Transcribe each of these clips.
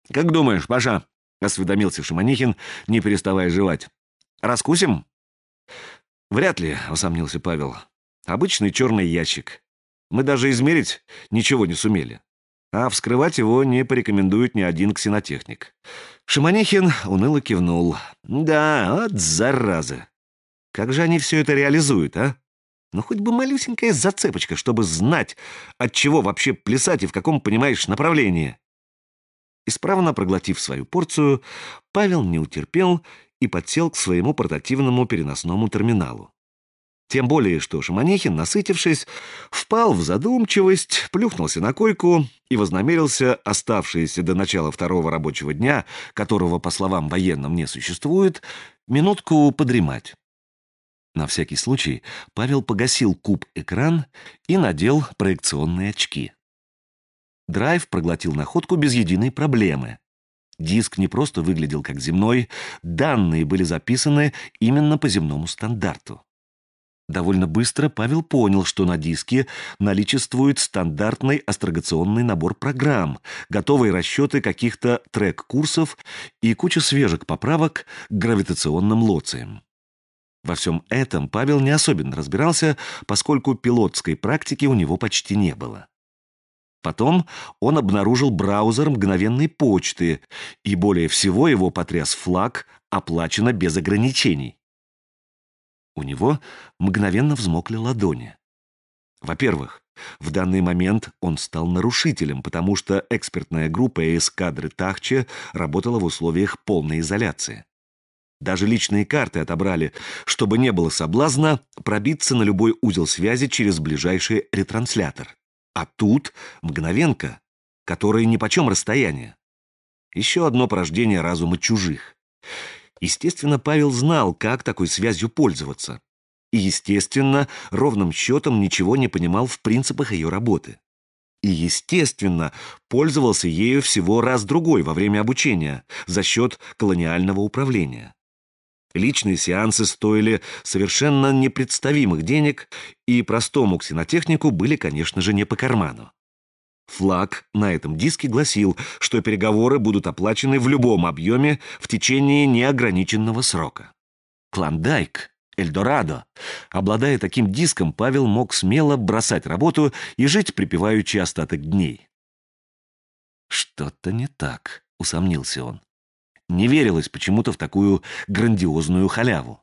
«Как думаешь, Паша?» — осведомился Шаманихин, не переставая жевать. «Раскусим?» «Вряд ли», — усомнился Павел. «Обычный черный ящик. Мы даже измерить ничего не сумели. А вскрывать его не порекомендует ни один ксенотехник». Шаманихин уныло кивнул. «Да, от заразы. Как же они все это реализуют, а? Ну, хоть бы малюсенькая зацепочка, чтобы знать, от чего вообще плясать и в каком, понимаешь, направлении». Исправно проглотив свою порцию, Павел не утерпел и подсел к своему портативному переносному терминалу. Тем более, что Шаманихин, насытившись, впал в задумчивость, плюхнулся на койку и вознамерился оставшиеся до начала второго рабочего дня, которого, по словам военным, не существует, минутку подремать. На всякий случай Павел погасил куб-экран и надел проекционные очки. Драйв проглотил находку без единой проблемы. Диск не просто выглядел как земной, данные были записаны именно по земному стандарту. Довольно быстро Павел понял, что на диске наличествует стандартный астрогационный набор программ, готовые расчеты каких-то трек-курсов и куча свежих поправок к гравитационным лоциям. Во всем этом Павел не особенно разбирался, поскольку пилотской практики у него почти не было. Потом он обнаружил браузер мгновенной почты, и более всего его потряс флаг «Оплачено без ограничений». У него мгновенно взмокли ладони. Во-первых, в данный момент он стал нарушителем, потому что экспертная группа эскадры Тахче работала в условиях полной изоляции. Даже личные карты отобрали, чтобы не было соблазна пробиться на любой узел связи через ближайший ретранслятор. А тут мгновенка, которой нипочем расстояние. Еще одно порождение разума чужих. Естественно, Павел знал, как такой связью пользоваться. И, естественно, ровным счетом ничего не понимал в принципах ее работы. И, естественно, пользовался ею всего раз-другой во время обучения за счет колониального управления. Личные сеансы стоили совершенно непредставимых денег, и простому ксенотехнику были, конечно же, не по карману. Флаг на этом диске гласил, что переговоры будут оплачены в любом объеме в течение неограниченного срока. Клондайк, Эльдорадо. Обладая таким диском, Павел мог смело бросать работу и жить припеваючи остаток дней. «Что-то не так», — усомнился он. Не верилось почему-то в такую грандиозную халяву.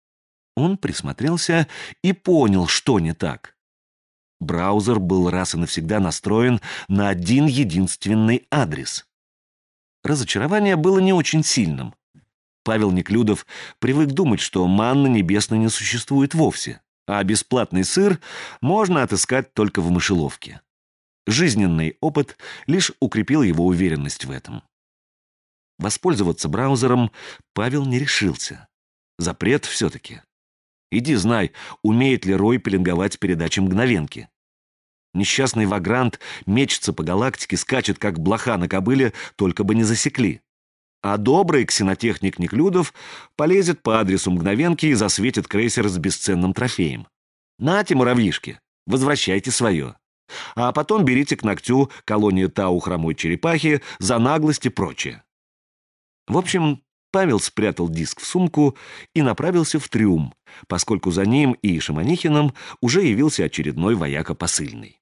Он присмотрелся и понял, что не так. Браузер был раз и навсегда настроен на один единственный адрес. Разочарование было не очень сильным. Павел Неклюдов привык думать, что манны небесной не существует вовсе, а бесплатный сыр можно отыскать только в мышеловке. Жизненный опыт лишь укрепил его уверенность в этом. Воспользоваться браузером Павел не решился. Запрет все-таки. Иди знай, умеет ли Рой пеленговать передачи мгновенки. Несчастный вагрант мечется по галактике, скачет, как блоха на кобыле, только бы не засекли. А добрый ксенотехник Неклюдов полезет по адресу мгновенки и засветит крейсер с бесценным трофеем. Нате, муравьишки, возвращайте свое. А потом берите к ногтю колонию Тау хромой черепахи за наглость и прочее. В общем, Павел спрятал диск в сумку и направился в трюм, поскольку за ним и Шаманихиным уже явился очередной вояка посыльный.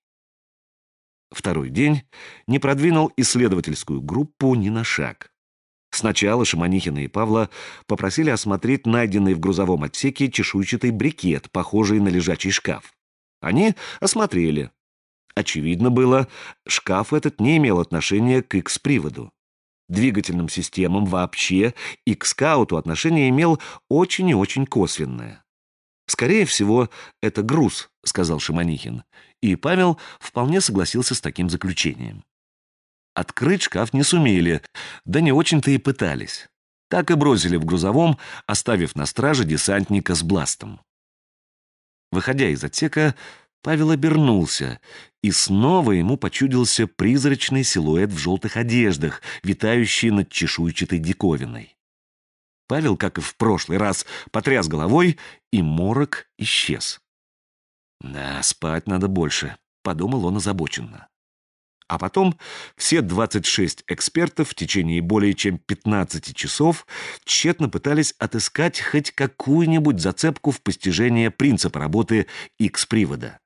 Второй день не продвинул исследовательскую группу ни на шаг. Сначала Шаманихина и Павла попросили осмотреть найденный в грузовом отсеке чешуйчатый брикет, похожий на лежачий шкаф. Они осмотрели. Очевидно было, шкаф этот не имел отношения к X-приводу. Двигательным системам вообще и к скауту отношение имел очень и очень косвенное. «Скорее всего, это груз», — сказал Шаманихин, и Павел вполне согласился с таким заключением. Открыть шкаф не сумели, да не очень-то и пытались. Так и бросили в грузовом, оставив на страже десантника с бластом. Выходя из отсека, Павел обернулся, и снова ему почудился призрачный силуэт в желтых одеждах, витающий над чешуйчатой диковиной. Павел, как и в прошлый раз, потряс головой, и морок исчез. «Да, спать надо больше», — подумал он озабоченно. А потом все 26 экспертов в течение более чем 15 часов тщетно пытались отыскать хоть какую-нибудь зацепку в постижении принципа работы X-привода.